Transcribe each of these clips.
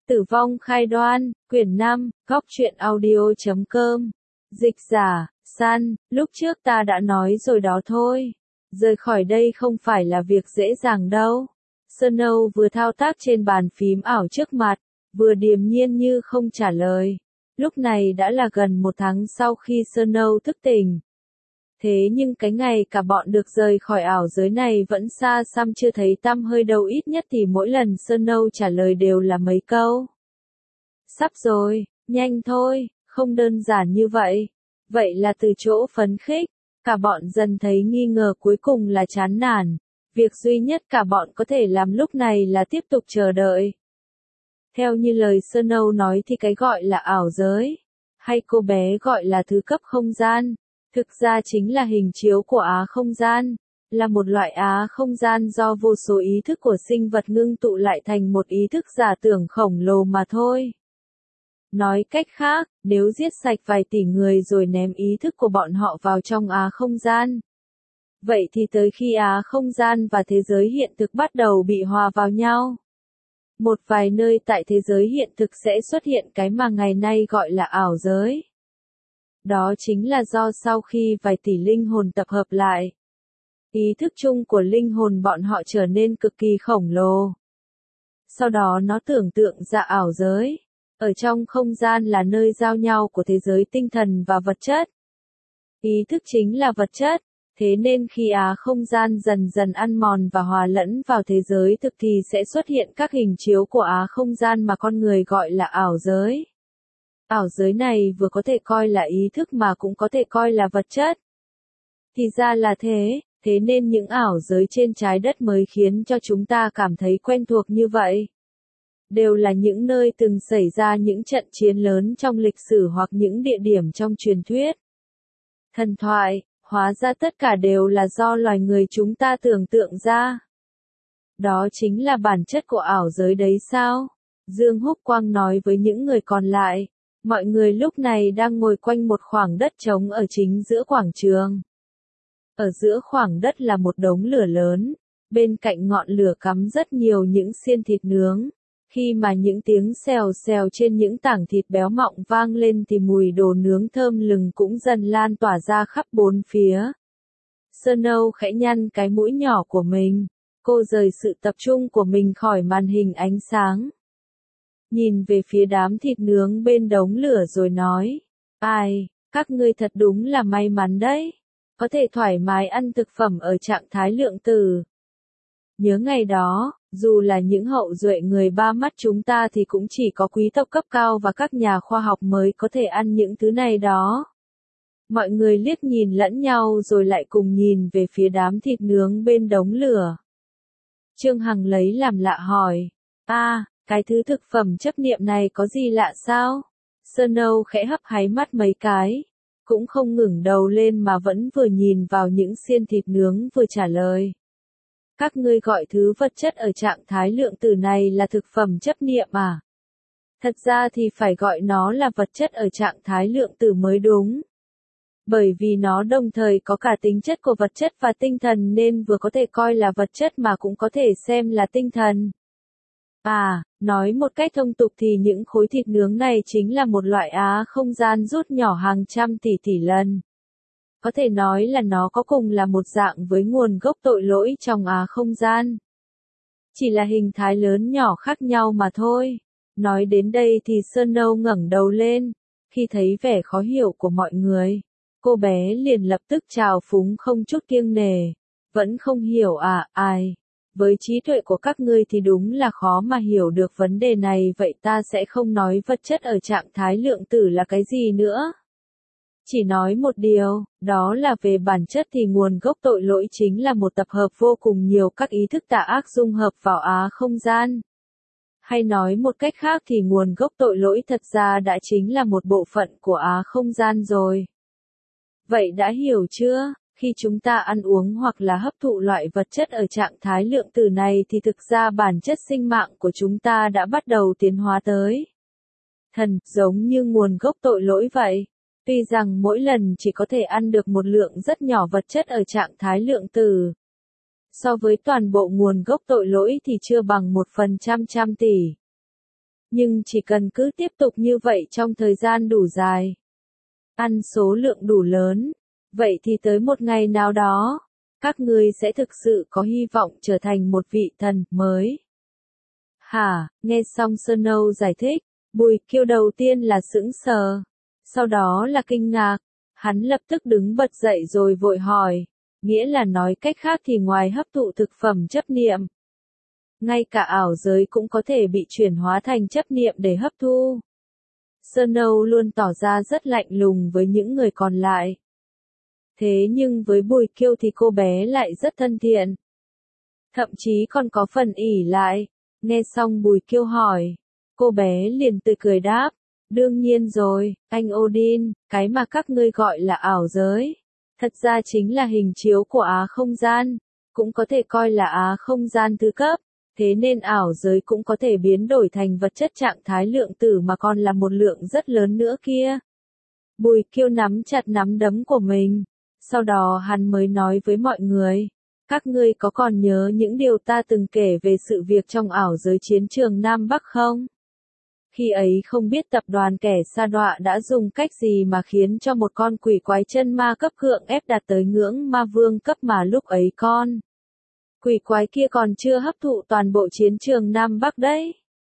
Tử vong khai đoan, quyển 5, góc truyện audio.com. Dịch giả, San, lúc trước ta đã nói rồi đó thôi. Rời khỏi đây không phải là việc dễ dàng đâu. Snow vừa thao tác trên bàn phím ảo trước mặt, vừa điềm nhiên như không trả lời. Lúc này đã là gần 1 tháng sau khi Snow thức tỉnh. Thế nhưng cái ngày cả bọn được rời khỏi ảo giới này vẫn xa xăm chưa thấy tăm hơi đâu, ít nhất thì mỗi lần Snow trả lời đều là mấy câu. Sắp rồi, nhanh thôi, không đơn giản như vậy. Vậy là từ chỗ phấn khích, cả bọn dần thấy nghi ngờ, cuối cùng là chán nản. Việc duy nhất cả bọn có thể làm lúc này là tiếp tục chờ đợi. Theo như lời Snow nói thì cái gọi là ảo giới, hay cô bé gọi là thứ cấp không gian, thực ra chính là hình chiếu của Á không gian, là một loại Á không gian do vô số ý thức của sinh vật ngưng tụ lại thành một ý thức giả tưởng khổng lồ mà thôi. Nói cách khác, nếu giết sạch vài tỷ người rồi ném ý thức của bọn họ vào trong Á không gian, vậy thì tới khi Á không gian và thế giới hiện thực bắt đầu bị hòa vào nhau, một vài nơi tại thế giới hiện thực sẽ xuất hiện cái mà ngày nay gọi là ảo giới. Đó chính là do sau khi vài tỷ linh hồn tập hợp lại, ý thức chung của linh hồn bọn họ trở nên cực kỳ khổng lồ. Sau đó nó tưởng tượng ra ảo giới. Ở trong không gian là nơi giao nhau của thế giới tinh thần và vật chất. Ý thức chính là vật chất, thế nên khi Á không gian dần dần ăn mòn và hòa lẫn vào thế giới thực thì sẽ xuất hiện các hình chiếu của Á không gian mà con người gọi là ảo giới. Ảo giới này vừa có thể coi là ý thức mà cũng có thể coi là vật chất. Thì ra là thế, thế nên những ảo giới trên trái đất mới khiến cho chúng ta cảm thấy quen thuộc như vậy. Đều là những nơi từng xảy ra những trận chiến lớn trong lịch sử hoặc những địa điểm trong truyền thuyết. Thần thoại, hóa ra tất cả đều là do loài người chúng ta tưởng tượng ra. Đó chính là bản chất của ảo giới đấy sao? Dương Húc Quang nói với những người còn lại. Mọi người lúc này đang ngồi quanh một khoảng đất trống ở chính giữa quảng trường. Ở giữa khoảng đất là một đống lửa lớn, bên cạnh ngọn lửa cắm rất nhiều những xiên thịt nướng. Khi mà những tiếng xèo xèo trên những tảng thịt béo mọng vang lên thì mùi đồ nướng thơm lừng cũng dần lan tỏa ra khắp bốn phía. Snow khẽ nhăn cái mũi nhỏ của mình, cô rời sự tập trung của mình khỏi màn hình ánh sáng. Nhìn về phía đám thịt nướng bên đống lửa rồi nói, ai, các ngươi thật đúng là may mắn đấy, có thể thoải mái ăn thực phẩm ở trạng thái lượng tử. Nhớ ngày đó, dù là những hậu duệ người ba mắt chúng ta thì cũng chỉ có quý tộc cấp cao và các nhà khoa học mới có thể ăn những thứ này đó. Mọi người liếc nhìn lẫn nhau rồi lại cùng nhìn về phía đám thịt nướng bên đống lửa. Trương Hằng lấy làm lạ hỏi, cái thứ thực phẩm chấp niệm này có gì lạ sao? Snow khẽ hấp háy mắt mấy cái, cũng không ngẩng đầu lên mà vẫn vừa nhìn vào những xiên thịt nướng vừa trả lời. Các ngươi gọi thứ vật chất ở trạng thái lượng tử này là thực phẩm chấp niệm à? Thật ra thì phải gọi nó là vật chất ở trạng thái lượng tử mới đúng. Bởi vì nó đồng thời có cả tính chất của vật chất và tinh thần nên vừa có thể coi là vật chất mà cũng có thể xem là tinh thần. Nói một cách thông tục thì những khối thịt nướng này chính là một loại Á không gian rút nhỏ hàng trăm tỷ lần. Có thể nói là nó có cùng là một dạng với nguồn gốc tội lỗi trong Á không gian. Chỉ là hình thái lớn nhỏ khác nhau mà thôi. Nói đến đây thì Snow ngẩng đầu lên. Khi thấy vẻ khó hiểu của mọi người, cô bé liền lập tức trào phúng không chút kiêng nể. Vẫn không hiểu ai? Với trí tuệ của các ngươi thì đúng là khó mà hiểu được vấn đề này, vậy ta sẽ không nói vật chất ở trạng thái lượng tử là cái gì nữa. Chỉ nói một điều, đó là về bản chất thì nguồn gốc tội lỗi chính là một tập hợp vô cùng nhiều các ý thức tà ác dung hợp vào Á không gian. Hay nói một cách khác thì nguồn gốc tội lỗi thật ra đã chính là một bộ phận của Á không gian rồi. Vậy đã hiểu chưa? Khi chúng ta ăn uống hoặc là hấp thụ loại vật chất ở trạng thái lượng tử này thì thực ra bản chất sinh mạng của chúng ta đã bắt đầu tiến hóa tới thần, giống như nguồn gốc tội lỗi vậy. Tuy rằng mỗi lần chỉ có thể ăn được một lượng rất nhỏ vật chất ở trạng thái lượng tử. So với toàn bộ nguồn gốc tội lỗi thì chưa bằng 1/100 tỷ. Nhưng chỉ cần cứ tiếp tục như vậy trong thời gian đủ dài, ăn số lượng đủ lớn, vậy thì tới một ngày nào đó, các ngươi sẽ thực sự có hy vọng trở thành một vị thần mới. Hả, nghe xong Snow giải thích, Bùi Kiêu đầu tiên là sững sờ, sau đó là kinh ngạc, hắn lập tức đứng bật dậy rồi vội hỏi, nghĩa là nói cách khác thì ngoài hấp thụ thực phẩm chấp niệm, ngay cả ảo giới cũng có thể bị chuyển hóa thành chấp niệm để hấp thu. Snow luôn tỏ ra rất lạnh lùng với những người còn lại. Thế nhưng với Bùi Kiêu thì cô bé lại rất thân thiện. Thậm chí còn có phần ỷ lại. Nghe xong Bùi Kiêu hỏi, cô bé liền tươi cười đáp, đương nhiên rồi, anh Odin, cái mà các ngươi gọi là ảo giới. Thật ra chính là hình chiếu của Á không gian, cũng có thể coi là Á không gian thứ cấp. Thế nên ảo giới cũng có thể biến đổi thành vật chất trạng thái lượng tử mà còn là một lượng rất lớn nữa kia. Bùi Kiêu nắm chặt nắm đấm của mình. Sau đó hắn mới nói với mọi người, các ngươi có còn nhớ những điều ta từng kể về sự việc trong ảo giới chiến trường Nam Bắc không? Khi ấy không biết tập đoàn kẻ sa đọa đã dùng cách gì mà khiến cho một con quỷ quái chân ma cấp gượng ép đạt tới ngưỡng ma vương cấp mà lúc ấy con quỷ quái kia còn chưa hấp thụ toàn bộ chiến trường Nam Bắc đấy.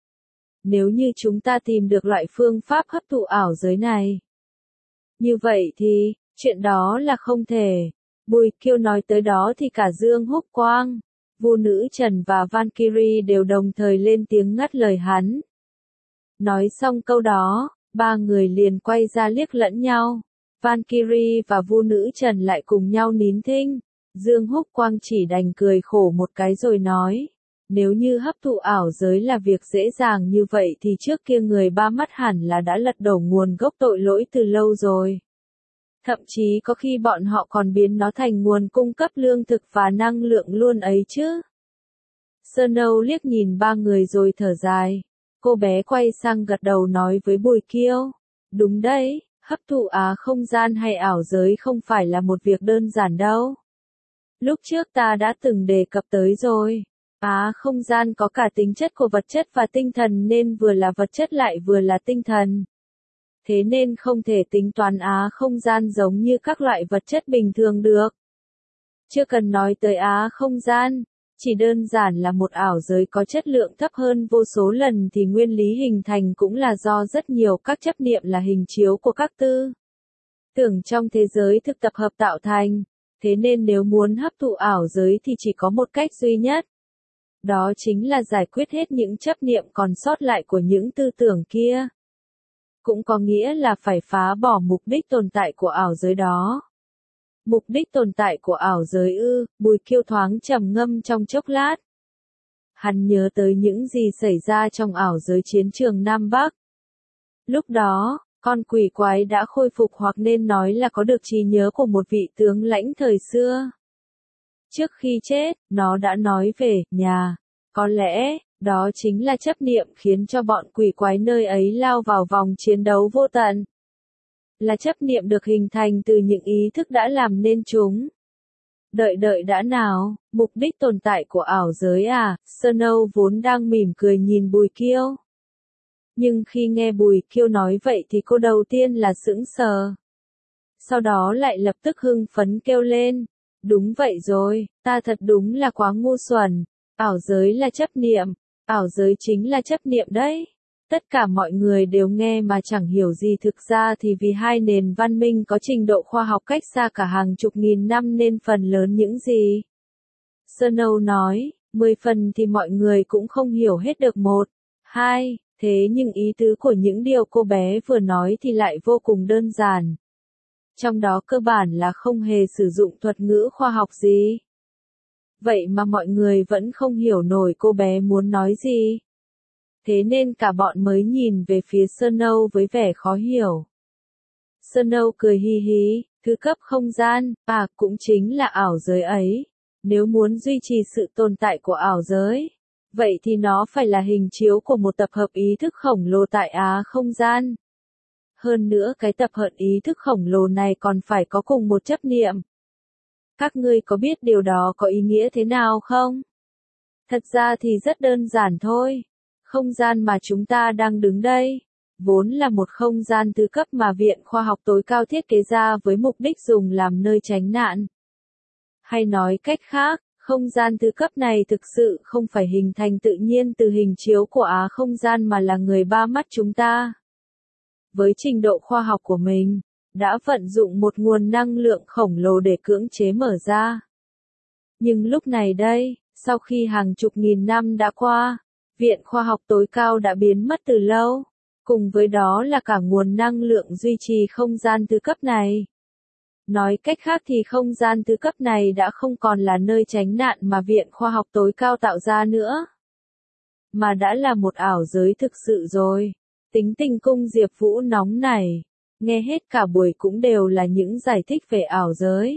Nếu như chúng ta tìm được loại phương pháp hấp thụ ảo giới này, như vậy thì, chuyện đó là không thể. Bùi Kiêu nói tới đó thì cả Dương Húc Quang, Vu Nữ Trần và Valkyrie đều đồng thời lên tiếng ngắt lời hắn. Nói xong câu đó, ba người liền quay ra liếc lẫn nhau. Valkyrie và Vu Nữ Trần lại cùng nhau nín thinh. Dương Húc Quang chỉ đành cười khổ một cái rồi nói, nếu như hấp thụ ảo giới là việc dễ dàng như vậy thì trước kia người ba mắt hẳn là đã lật đổ nguồn gốc tội lỗi từ lâu rồi. Thậm chí có khi bọn họ còn biến nó thành nguồn cung cấp lương thực và năng lượng luôn ấy chứ. Snow liếc nhìn ba người rồi thở dài. Cô bé quay sang gật đầu nói với Bùi Kiêu. Đúng đấy, hấp thụ Á không gian hay ảo giới không phải là một việc đơn giản đâu. Lúc trước ta đã từng đề cập tới rồi. Á không gian có cả tính chất của vật chất và tinh thần nên vừa là vật chất lại vừa là tinh thần. Thế nên không thể tính toán Á không gian giống như các loại vật chất bình thường được. Chưa cần nói tới Á không gian, chỉ đơn giản là một ảo giới có chất lượng thấp hơn vô số lần thì nguyên lý hình thành cũng là do rất nhiều các chấp niệm là hình chiếu của các tư tưởng trong thế giới thực tập hợp tạo thành. Thế nên nếu muốn hấp thụ ảo giới thì chỉ có một cách duy nhất. Đó chính là giải quyết hết những chấp niệm còn sót lại của những tư tưởng kia. Cũng có nghĩa là phải phá bỏ mục đích tồn tại của ảo giới đó. Mục đích tồn tại của ảo giới ư? Bùi Kiêu thoáng trầm ngâm trong chốc lát. Hắn nhớ tới những gì xảy ra trong ảo giới chiến trường Nam Bắc. Lúc đó, con quỷ quái đã khôi phục hoặc nên nói là có được trí nhớ của một vị tướng lãnh thời xưa. Trước khi chết, nó đã nói về nhà. Có lẽ, đó chính là chấp niệm khiến cho bọn quỷ quái nơi ấy lao vào vòng chiến đấu vô tận. Là chấp niệm được hình thành từ những ý thức đã làm nên chúng. Đợi đã nào, mục đích tồn tại của ảo giới à? Snow vốn đang mỉm cười nhìn Bùi Kiêu. Nhưng khi nghe Bùi Kiêu nói vậy thì cô đầu tiên là sững sờ. Sau đó lại lập tức hưng phấn kêu lên. Đúng vậy rồi, ta thật đúng là quá ngu xuẩn. Ảo giới là chấp niệm. Ảo giới chính là chấp niệm đấy. Tất cả mọi người đều nghe mà chẳng hiểu gì, thực ra thì vì hai nền văn minh có trình độ khoa học cách xa cả hàng chục nghìn năm nên phần lớn những gì Snow nói, 10 phần thì mọi người cũng không hiểu hết được 1, 2, thế nhưng ý tứ của những điều cô bé vừa nói thì lại vô cùng đơn giản. Trong đó cơ bản là không hề sử dụng thuật ngữ khoa học gì. Vậy mà mọi người vẫn không hiểu nổi cô bé muốn nói gì. Thế nên cả bọn mới nhìn về phía Snow với vẻ khó hiểu. Snow cười hi hí, thứ cấp không gian, cũng chính là ảo giới ấy. Nếu muốn duy trì sự tồn tại của ảo giới, vậy thì nó phải là hình chiếu của một tập hợp ý thức khổng lồ tại Á không gian. Hơn nữa cái tập hợp ý thức khổng lồ này còn phải có cùng một chấp niệm. Các ngươi có biết điều đó có ý nghĩa thế nào không? Thật ra thì rất đơn giản thôi. Không gian mà chúng ta đang đứng đây, vốn là một không gian thứ cấp mà Viện Khoa học tối cao thiết kế ra với mục đích dùng làm nơi tránh nạn. Hay nói cách khác, không gian thứ cấp này thực sự không phải hình thành tự nhiên từ hình chiếu của không gian mà là người ba mắt chúng ta. Với trình độ khoa học của mình, đã vận dụng một nguồn năng lượng khổng lồ để cưỡng chế mở ra. Nhưng lúc này đây, sau khi hàng chục nghìn năm đã qua, Viện Khoa học tối cao đã biến mất từ lâu, cùng với đó là cả nguồn năng lượng duy trì không gian thứ cấp này. Nói cách khác thì không gian thứ cấp này đã không còn là nơi tránh nạn mà Viện Khoa học tối cao tạo ra nữa, mà đã là một ảo giới thực sự rồi. Tính tình Cung Diệp Vũ nóng này, nghe hết cả buổi cũng đều là những giải thích về ảo giới.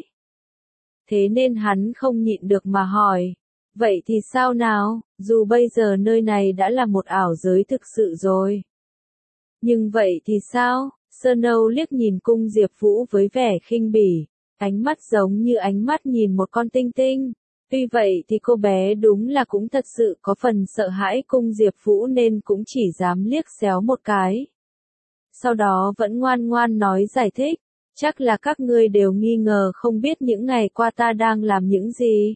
Thế nên hắn không nhịn được mà hỏi, vậy thì sao nào, dù bây giờ nơi này đã là một ảo giới thực sự rồi. Nhưng vậy thì sao? Sơn Âu liếc nhìn Cung Diệp Vũ với vẻ khinh bỉ, ánh mắt giống như ánh mắt nhìn một con tinh tinh. Tuy vậy thì cô bé đúng là cũng thật sự có phần sợ hãi Cung Diệp Vũ nên cũng chỉ dám liếc xéo một cái. Sau đó vẫn ngoan ngoan nói giải thích, chắc là các ngươi đều nghi ngờ không biết những ngày qua ta đang làm những gì.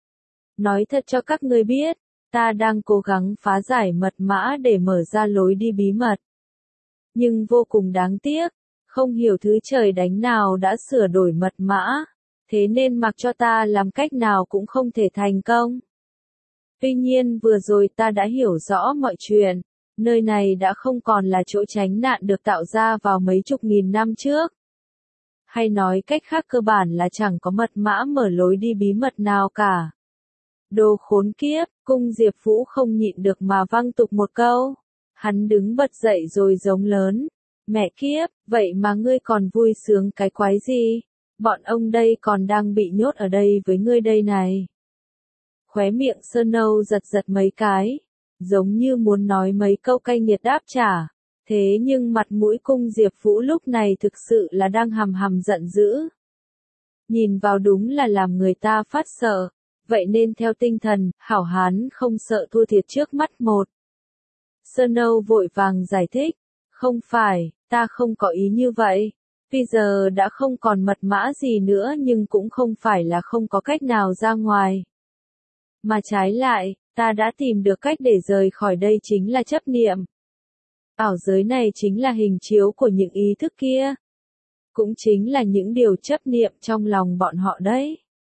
Nói thật cho các ngươi biết, ta đang cố gắng phá giải mật mã để mở ra lối đi bí mật. Nhưng vô cùng đáng tiếc, không hiểu thứ trời đánh nào đã sửa đổi mật mã, thế nên mặc cho ta làm cách nào cũng không thể thành công. Tuy nhiên vừa rồi ta đã hiểu rõ mọi chuyện, nơi này đã không còn là chỗ tránh nạn được tạo ra vào mấy chục nghìn năm trước. Hay nói cách khác cơ bản là chẳng có mật mã mở lối đi bí mật nào cả. Đồ khốn kiếp, Cung Diệp Vũ không nhịn được mà văng tục một câu. Hắn đứng bật dậy rồi giống lớn. Mẹ kiếp, vậy mà ngươi còn vui sướng cái quái gì? Bọn ông đây còn đang bị nhốt ở đây với ngươi đây này. Khóe miệng Sơn Âu giật giật mấy cái, giống như muốn nói mấy câu cay nghiệt đáp trả. Thế nhưng mặt mũi Cung Diệp Vũ lúc này thực sự là đang hầm hầm giận dữ. Nhìn vào đúng là làm người ta phát sợ, vậy nên theo tinh thần, hảo hán không sợ thua thiệt trước mắt một. Sơn Âu vội vàng giải thích, không phải, ta không có ý như vậy. Bây giờ đã không còn mật mã gì nữa nhưng cũng không phải là không có cách nào ra ngoài. Mà trái lại, ta đã tìm được cách để rời khỏi đây chính là chấp niệm. Ảo giới này chính là hình chiếu của những ý thức kia. Cũng chính là những điều chấp niệm trong lòng bọn họ đấy.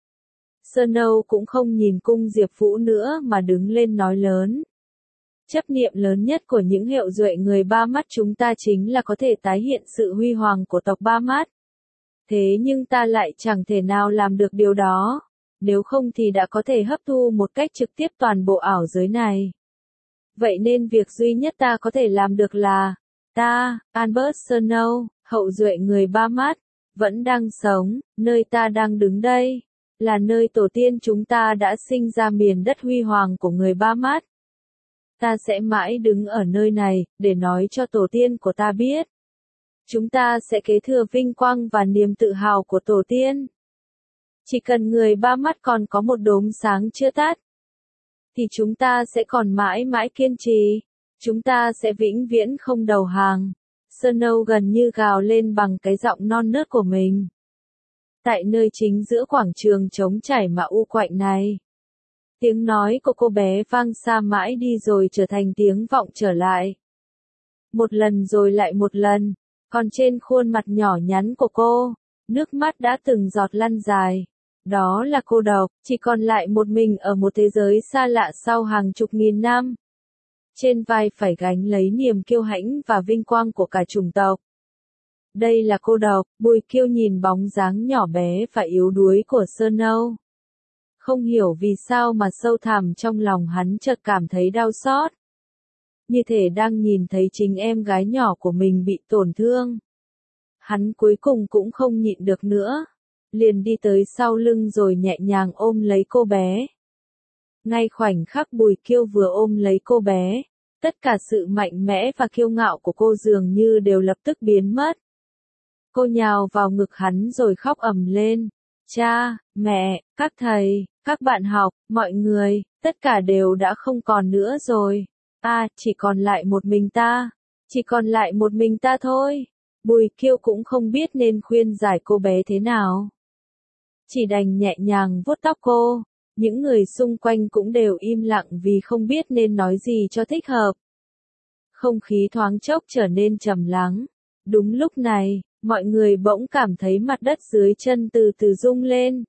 Sơn Âu cũng không nhìn Cung Diệp Vũ nữa mà đứng lên nói lớn. Chấp niệm lớn nhất của những hiệu duệ người ba mắt chúng ta chính là có thể tái hiện sự huy hoàng của tộc ba mắt. Thế nhưng ta lại chẳng thể nào làm được điều đó, nếu không thì đã có thể hấp thu một cách trực tiếp toàn bộ ảo giới này. Vậy nên việc duy nhất ta có thể làm được là, ta, Albert Snow, hậu duệ người ba mắt, vẫn đang sống, nơi ta đang đứng đây, là nơi tổ tiên chúng ta đã sinh ra miền đất huy hoàng của người ba mắt. Ta sẽ mãi đứng ở nơi này, để nói cho tổ tiên của ta biết. Chúng ta sẽ kế thừa vinh quang và niềm tự hào của tổ tiên. Chỉ cần người ba mắt còn có một đốm sáng chưa tắt, thì chúng ta sẽ còn mãi mãi kiên trì. Chúng ta sẽ vĩnh viễn không đầu hàng. Snow gần như gào lên bằng cái giọng non nớt của mình. Tại nơi chính giữa quảng trường trống trải mà u quạnh này. Tiếng nói của cô bé vang xa mãi đi rồi trở thành tiếng vọng trở lại. Một lần rồi lại một lần, còn trên khuôn mặt nhỏ nhắn của cô, nước mắt đã từng giọt lăn dài. Đó là cô độc, chỉ còn lại một mình ở một thế giới xa lạ sau hàng chục nghìn năm. Trên vai phải gánh lấy niềm kiêu hãnh và vinh quang của cả chủng tộc. Đây là cô độc, Bùi Kiêu nhìn bóng dáng nhỏ bé và yếu đuối của Snow. Không hiểu vì sao mà sâu thẳm trong lòng hắn chợt cảm thấy đau xót. Như thể đang nhìn thấy chính em gái nhỏ của mình bị tổn thương. Hắn cuối cùng cũng không nhịn được nữa. Liền đi tới sau lưng rồi nhẹ nhàng ôm lấy cô bé. Ngay khoảnh khắc Bùi Kiêu vừa ôm lấy cô bé, tất cả sự mạnh mẽ và kiêu ngạo của cô dường như đều lập tức biến mất. Cô nhào vào ngực hắn rồi khóc ầm lên. Cha, mẹ, các thầy, các bạn học, mọi người, tất cả đều đã không còn nữa rồi. Chỉ còn lại một mình ta. Chỉ còn lại một mình ta thôi. Bùi Kiêu cũng không biết nên khuyên giải cô bé thế nào. Chỉ đành nhẹ nhàng vuốt tóc cô. Những người xung quanh cũng đều im lặng vì không biết nên nói gì cho thích hợp. Không khí thoáng chốc trở nên trầm lắng. Đúng lúc này, mọi người bỗng cảm thấy mặt đất dưới chân từ từ rung lên.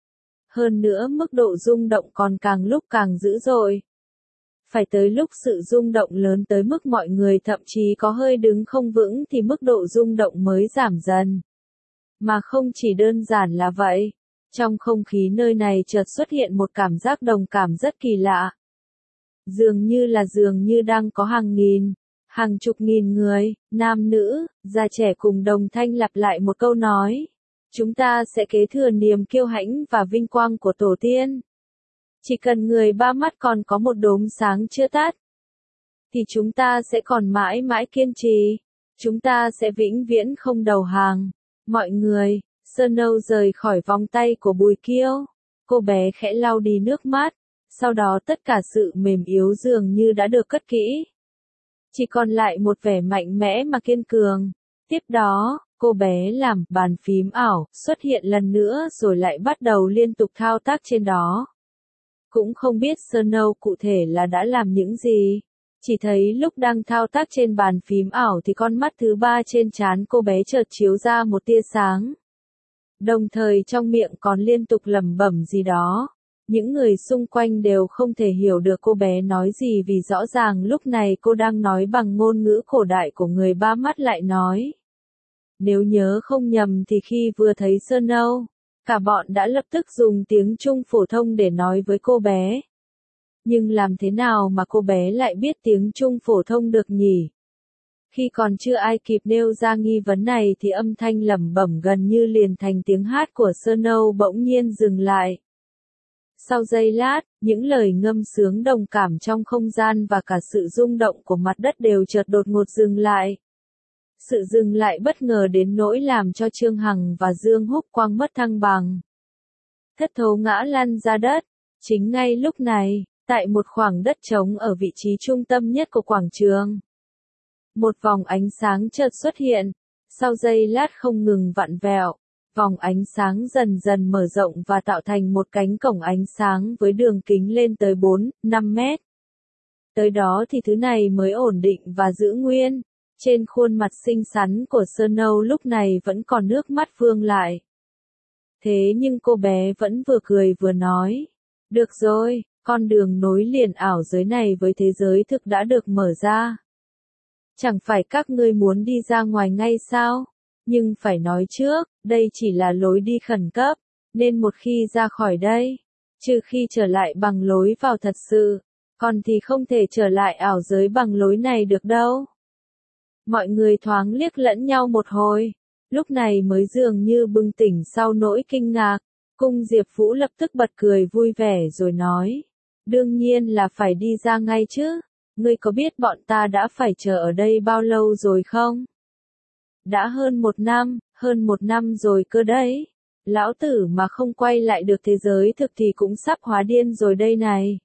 Hơn nữa mức độ rung động còn càng lúc càng dữ dội. Phải tới lúc sự rung động lớn tới mức mọi người thậm chí có hơi đứng không vững thì mức độ rung động mới giảm dần. Mà không chỉ đơn giản là vậy. Trong không khí nơi này chợt xuất hiện một cảm giác đồng cảm rất kỳ lạ. Dường như đang có hàng nghìn, hàng chục nghìn người, nam nữ, già trẻ cùng đồng thanh lặp lại một câu nói. Chúng ta sẽ kế thừa niềm kiêu hãnh và vinh quang của tổ tiên. Chỉ cần người ba mắt còn có một đốm sáng chưa tắt, thì chúng ta sẽ còn mãi mãi kiên trì. Chúng ta sẽ vĩnh viễn không đầu hàng. Mọi người, Snow rời khỏi vòng tay của Bùi Kiêu. Cô bé khẽ lau đi nước mắt. Sau đó tất cả sự mềm yếu dường như đã được cất kỹ. Chỉ còn lại một vẻ mạnh mẽ mà kiên cường. Tiếp đó, cô bé làm bàn phím ảo xuất hiện lần nữa rồi lại bắt đầu liên tục thao tác trên đó. Cũng không biết Snow cụ thể là đã làm những gì. Chỉ thấy lúc đang thao tác trên bàn phím ảo thì con mắt thứ ba trên trán cô bé chợt chiếu ra một tia sáng. Đồng thời trong miệng còn liên tục lẩm bẩm gì đó. Những người xung quanh đều không thể hiểu được cô bé nói gì vì rõ ràng lúc này cô đang nói bằng ngôn ngữ cổ đại của người ba mắt lại nói. Nếu nhớ không nhầm thì khi vừa thấy Snow, cả bọn đã lập tức dùng tiếng Trung phổ thông để nói với cô bé. Nhưng làm thế nào mà cô bé lại biết tiếng Trung phổ thông được nhỉ? Khi còn chưa ai kịp nêu ra nghi vấn này thì âm thanh lẩm bẩm gần như liền thành tiếng hát của Snow bỗng nhiên dừng lại. Sau giây lát, những lời ngâm sướng đồng cảm trong không gian và cả sự rung động của mặt đất đều chợt đột ngột dừng lại. Sự dừng lại bất ngờ đến nỗi làm cho Trương Hằng và Dương Húc Quang mất thăng bằng. Thất thố ngã lăn ra đất. Chính ngay lúc này, tại một khoảng đất trống ở vị trí trung tâm nhất của quảng trường, một vòng ánh sáng chợt xuất hiện. Sau giây lát không ngừng vặn vẹo, vòng ánh sáng dần dần mở rộng và tạo thành một cánh cổng ánh sáng với đường kính lên tới 4-5 mét. Tới đó thì thứ này mới ổn định và giữ nguyên. Trên khuôn mặt xinh xắn của Snow lúc này vẫn còn nước mắt vương lại. Thế nhưng cô bé vẫn vừa cười vừa nói. Được rồi, con đường nối liền ảo giới này với thế giới thực đã được mở ra. Chẳng phải các ngươi muốn đi ra ngoài ngay sao? Nhưng phải nói trước, đây chỉ là lối đi khẩn cấp, nên một khi ra khỏi đây, trừ khi trở lại bằng lối vào thật sự, còn thì không thể trở lại ảo giới bằng lối này được đâu. Mọi người thoáng liếc lẫn nhau một hồi, lúc này mới dường như bừng tỉnh sau nỗi kinh ngạc. Cung Diệp Vũ lập tức bật cười vui vẻ rồi nói, đương nhiên là phải đi ra ngay chứ, ngươi có biết bọn ta đã phải chờ ở đây bao lâu rồi không? Đã hơn một năm rồi cơ đấy. Lão tử mà không quay lại được thế giới thực thì cũng sắp hóa điên rồi đây này.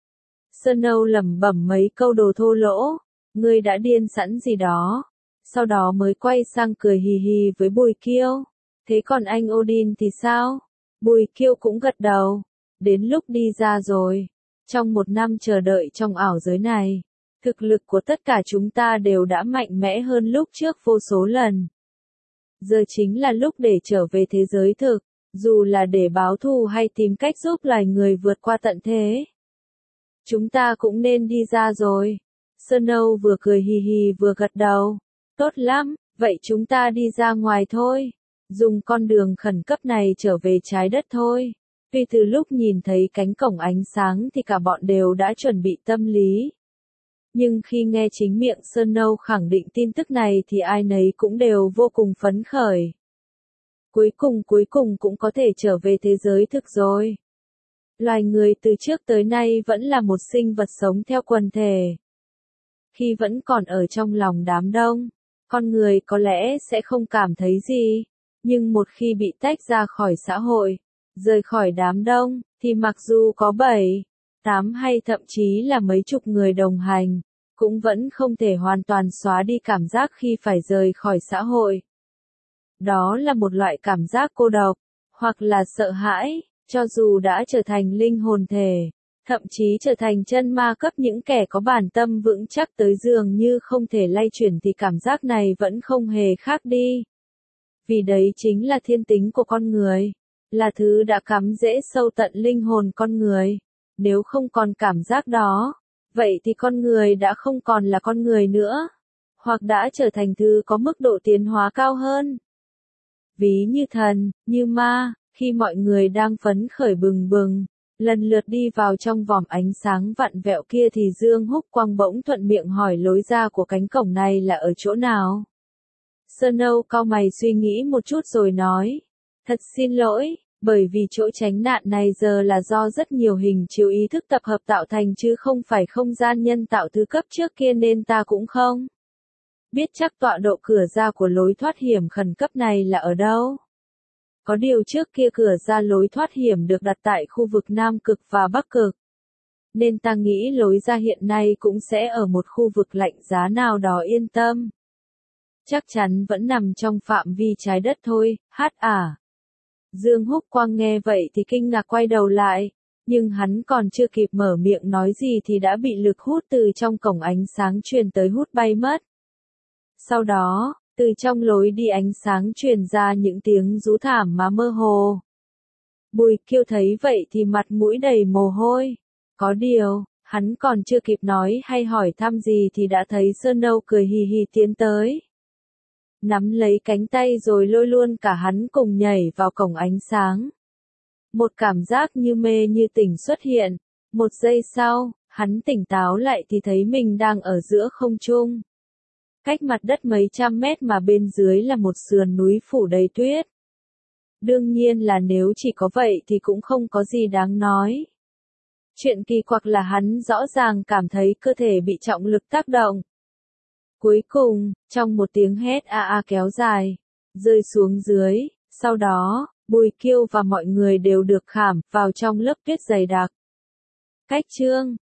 Snow lẩm bẩm mấy câu đồ thô lỗ, ngươi đã điên sẵn gì đó. Sau đó mới quay sang cười hì hì với Bùi Kiêu. Thế còn anh Odin thì sao? Bùi Kiêu cũng gật đầu. Đến lúc đi ra rồi. Trong một năm chờ đợi trong ảo giới này, thực lực của tất cả chúng ta đều đã mạnh mẽ hơn lúc trước vô số lần. Giờ chính là lúc để trở về thế giới thực, dù là để báo thù hay tìm cách giúp loài người vượt qua tận thế. Chúng ta cũng nên đi ra rồi. Snow vừa cười hì hì vừa gật đầu. Tốt lắm, vậy chúng ta đi ra ngoài thôi. Dùng con đường khẩn cấp này trở về trái đất thôi. Tuy từ lúc nhìn thấy cánh cổng ánh sáng thì cả bọn đều đã chuẩn bị tâm lý. Nhưng khi nghe chính miệng Snow khẳng định tin tức này thì ai nấy cũng đều vô cùng phấn khởi. Cuối cùng cũng có thể trở về thế giới thực rồi. Loài người từ trước tới nay vẫn là một sinh vật sống theo quần thể. Khi vẫn còn ở trong lòng đám đông, con người có lẽ sẽ không cảm thấy gì. Nhưng một khi bị tách ra khỏi xã hội, rời khỏi đám đông, thì mặc dù có 7, 8 hay thậm chí là mấy chục người đồng hành, cũng vẫn không thể hoàn toàn xóa đi cảm giác khi phải rời khỏi xã hội. Đó là một loại cảm giác cô độc, hoặc là sợ hãi, cho dù đã trở thành linh hồn thể, thậm chí trở thành chân ma cấp những kẻ có bản tâm vững chắc tới dường như không thể lay chuyển thì cảm giác này vẫn không hề khác đi. Vì đấy chính là thiên tính của con người, là thứ đã cắm rễ sâu tận linh hồn con người. Nếu không còn cảm giác đó, vậy thì con người đã không còn là con người nữa, hoặc đã trở thành thứ có mức độ tiến hóa cao hơn. Ví như thần, như ma, khi mọi người đang phấn khởi bừng bừng, lần lượt đi vào trong vòm ánh sáng vặn vẹo kia thì Dương Húc Quang bỗng thuận miệng hỏi lối ra của cánh cổng này là ở chỗ nào. Sơn Âu cau mày suy nghĩ một chút rồi nói, thật xin lỗi, bởi vì chỗ tránh nạn này giờ là do rất nhiều hình chiếu ý thức tập hợp tạo thành chứ không phải không gian nhân tạo thứ cấp trước kia nên ta cũng không biết chắc tọa độ cửa ra của lối thoát hiểm khẩn cấp này là ở đâu. Có điều trước kia cửa ra lối thoát hiểm được đặt tại khu vực Nam Cực và Bắc Cực, nên ta nghĩ lối ra hiện nay cũng sẽ ở một khu vực lạnh giá nào đó yên tâm. Chắc chắn vẫn nằm trong phạm vi trái đất thôi, Dương Húc Quang nghe vậy thì kinh ngạc quay đầu lại, nhưng hắn còn chưa kịp mở miệng nói gì thì đã bị lực hút từ trong cổng ánh sáng truyền tới hút bay mất. Sau đó, từ trong lối đi ánh sáng truyền ra những tiếng rú thảm mà mơ hồ. Bùi Kiêu thấy vậy thì mặt mũi đầy mồ hôi. Có điều, hắn còn chưa kịp nói hay hỏi thăm gì thì đã thấy Sơn Âu cười hì hì tiến tới. Nắm lấy cánh tay rồi lôi luôn cả hắn cùng nhảy vào cổng ánh sáng. Một cảm giác như mê như tỉnh xuất hiện. Một giây sau, hắn tỉnh táo lại thì thấy mình đang ở giữa không trung. Cách mặt đất mấy trăm mét mà bên dưới là một sườn núi phủ đầy tuyết. Đương nhiên là nếu chỉ có vậy thì cũng không có gì đáng nói. Chuyện kỳ quặc là hắn rõ ràng cảm thấy cơ thể bị trọng lực tác động. Cuối cùng, trong một tiếng hét kéo dài, rơi xuống dưới, sau đó, Bùi Kiêu và mọi người đều được khảm vào trong lớp tuyết dày đặc. Cách chương